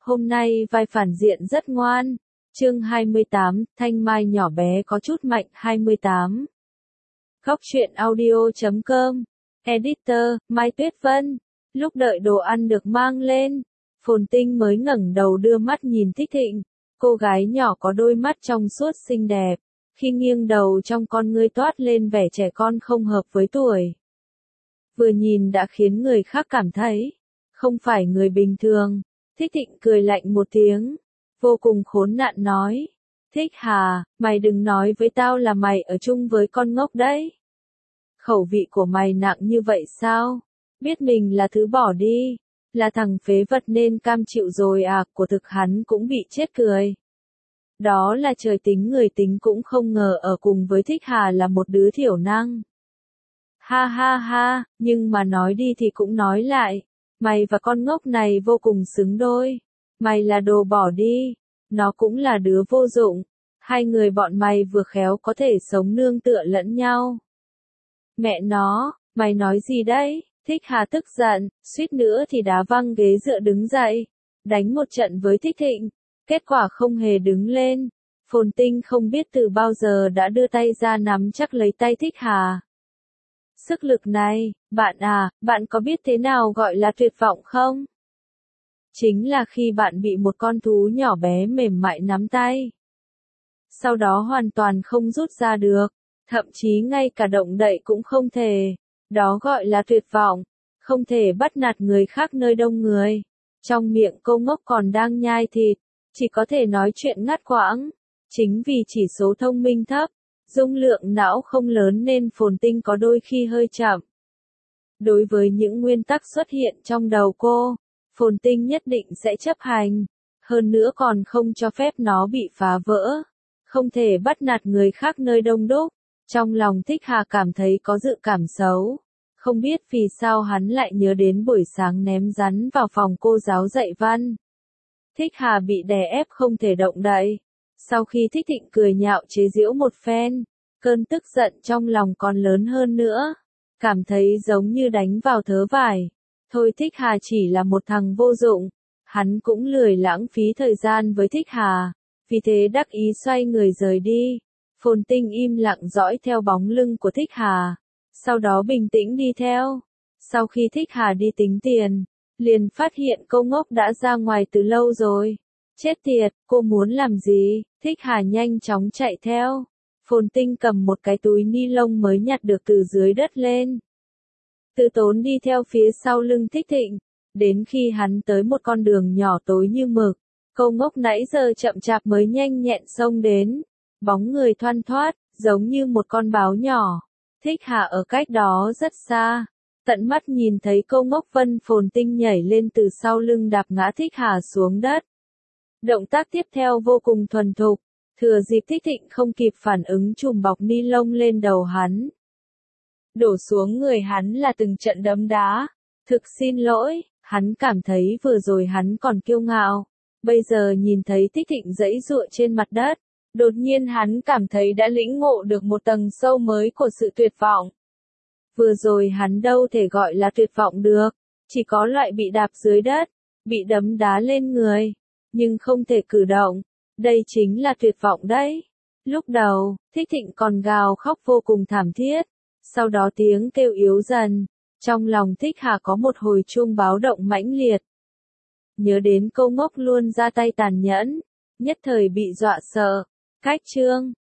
Hôm nay vai phản diện rất ngoan. Chương 28, Thanh Mai nhỏ bé có chút mạnh 28. Góc truyện audio.com. Editor, Mai Tuyết Vân. Lúc đợi đồ ăn được mang lên, Phồn Tinh mới ngẩng đầu đưa mắt nhìn Thích Thịnh. Cô gái nhỏ có đôi mắt trong suốt xinh đẹp, khi nghiêng đầu trong con ngươi toát lên vẻ trẻ con không hợp với tuổi. Vừa nhìn đã khiến người khác cảm thấy không phải người bình thường. Thích Thịnh cười lạnh một tiếng, vô cùng khốn nạn nói: Thích Hà, mày đừng nói với tao là mày ở chung với con ngốc đấy. Khẩu vị của mày nặng như vậy sao? Biết mình là thứ bỏ đi, là thằng phế vật nên cam chịu rồi à? Của thực hắn cũng bị chết cười. Đó là trời tính người tính cũng không ngờ ở cùng với Thích Hà là một đứa thiểu năng. Ha ha ha, nhưng mà nói đi thì cũng nói lại, mày và con ngốc này vô cùng xứng đôi. Mày là đồ bỏ đi, nó cũng là đứa vô dụng. Hai người bọn mày vừa khéo có thể sống nương tựa lẫn nhau. Mẹ nó, mày nói gì đấy? Thích Hà tức giận, suýt nữa thì đá văng ghế dựa đứng dậy, đánh một trận với Thích Thịnh. Kết quả không hề đứng lên. Phồn Tinh không biết từ bao giờ đã đưa tay ra nắm chắc lấy tay Thích Hà. Sức lực này, bạn à, bạn có biết thế nào gọi là tuyệt vọng không? Chính là khi bạn bị một con thú nhỏ bé mềm mại nắm tay. Sau đó hoàn toàn không rút ra được, thậm chí ngay cả động đậy cũng không thể. Đó gọi là tuyệt vọng, không thể bắt nạt người khác nơi đông người. Trong miệng cô ngốc còn đang nhai thịt, chỉ có thể nói chuyện ngắt quãng. Chính vì chỉ số thông minh thấp, dung lượng não không lớn nên Phồn Tinh có đôi khi hơi chậm. Đối với những nguyên tắc xuất hiện trong đầu cô, Phồn Tinh nhất định sẽ chấp hành, hơn nữa còn không cho phép nó bị phá vỡ. Không thể bắt nạt người khác nơi đông đúc. Trong lòng Thích Hà cảm thấy có dự cảm xấu. Không biết vì sao hắn lại nhớ đến buổi sáng ném rắn vào phòng cô giáo dạy văn. Thích Hà bị đè ép không thể động đậy. Sau khi Thích Thịnh cười nhạo chế giễu một phen, cơn tức giận trong lòng còn lớn hơn nữa. Cảm thấy giống như đánh vào thớ vải. Thôi Thích Hà chỉ là một thằng vô dụng. Hắn cũng lười lãng phí thời gian với Thích Hà. Vì thế đắc ý xoay người rời đi. Phồn Tinh im lặng dõi theo bóng lưng của Thích Hà. Sau đó bình tĩnh đi theo. Sau khi Thích Hà đi tính tiền, liền phát hiện cô ngốc đã ra ngoài từ lâu rồi. Chết tiệt, cô muốn làm gì? Thích Hà nhanh chóng chạy theo. Phồn Tinh cầm một cái túi ni lông mới nhặt được từ dưới đất lên. Tự tốn đi theo phía sau lưng Thích Thịnh. Đến khi hắn tới một con đường nhỏ tối như mực, cô ngốc nãy giờ chậm chạp mới nhanh nhẹn xông đến. Bóng người thoăn thoắt, giống như một con báo nhỏ. Thích Hà ở cách đó rất xa. Tận mắt nhìn thấy cô ngốc Phồn Tinh nhảy lên từ sau lưng đạp ngã Thích Hà xuống đất. Động tác tiếp theo vô cùng thuần thục. Thừa dịp Thích Thịnh không kịp phản ứng chùm bọc ni lông lên đầu hắn. Đổ xuống người hắn là từng trận đấm đá. Thực xin lỗi, hắn cảm thấy vừa rồi hắn còn kiêu ngạo. Bây giờ nhìn thấy Thích Thịnh giãy giụa trên mặt đất. Đột nhiên hắn cảm thấy đã lĩnh ngộ được một tầng sâu mới của sự tuyệt vọng. Vừa rồi hắn đâu thể gọi là tuyệt vọng được, chỉ có loại bị đạp dưới đất, bị đấm đá lên người, nhưng không thể cử động. Đây chính là tuyệt vọng đấy. Lúc đầu, Thích Thịnh còn gào khóc vô cùng thảm thiết, sau đó tiếng kêu yếu dần. Trong lòng Thích Hà có một hồi chuông báo động mãnh liệt. Nhớ đến câu ngốc luôn ra tay tàn nhẫn, nhất thời bị dọa sợ. Cách chương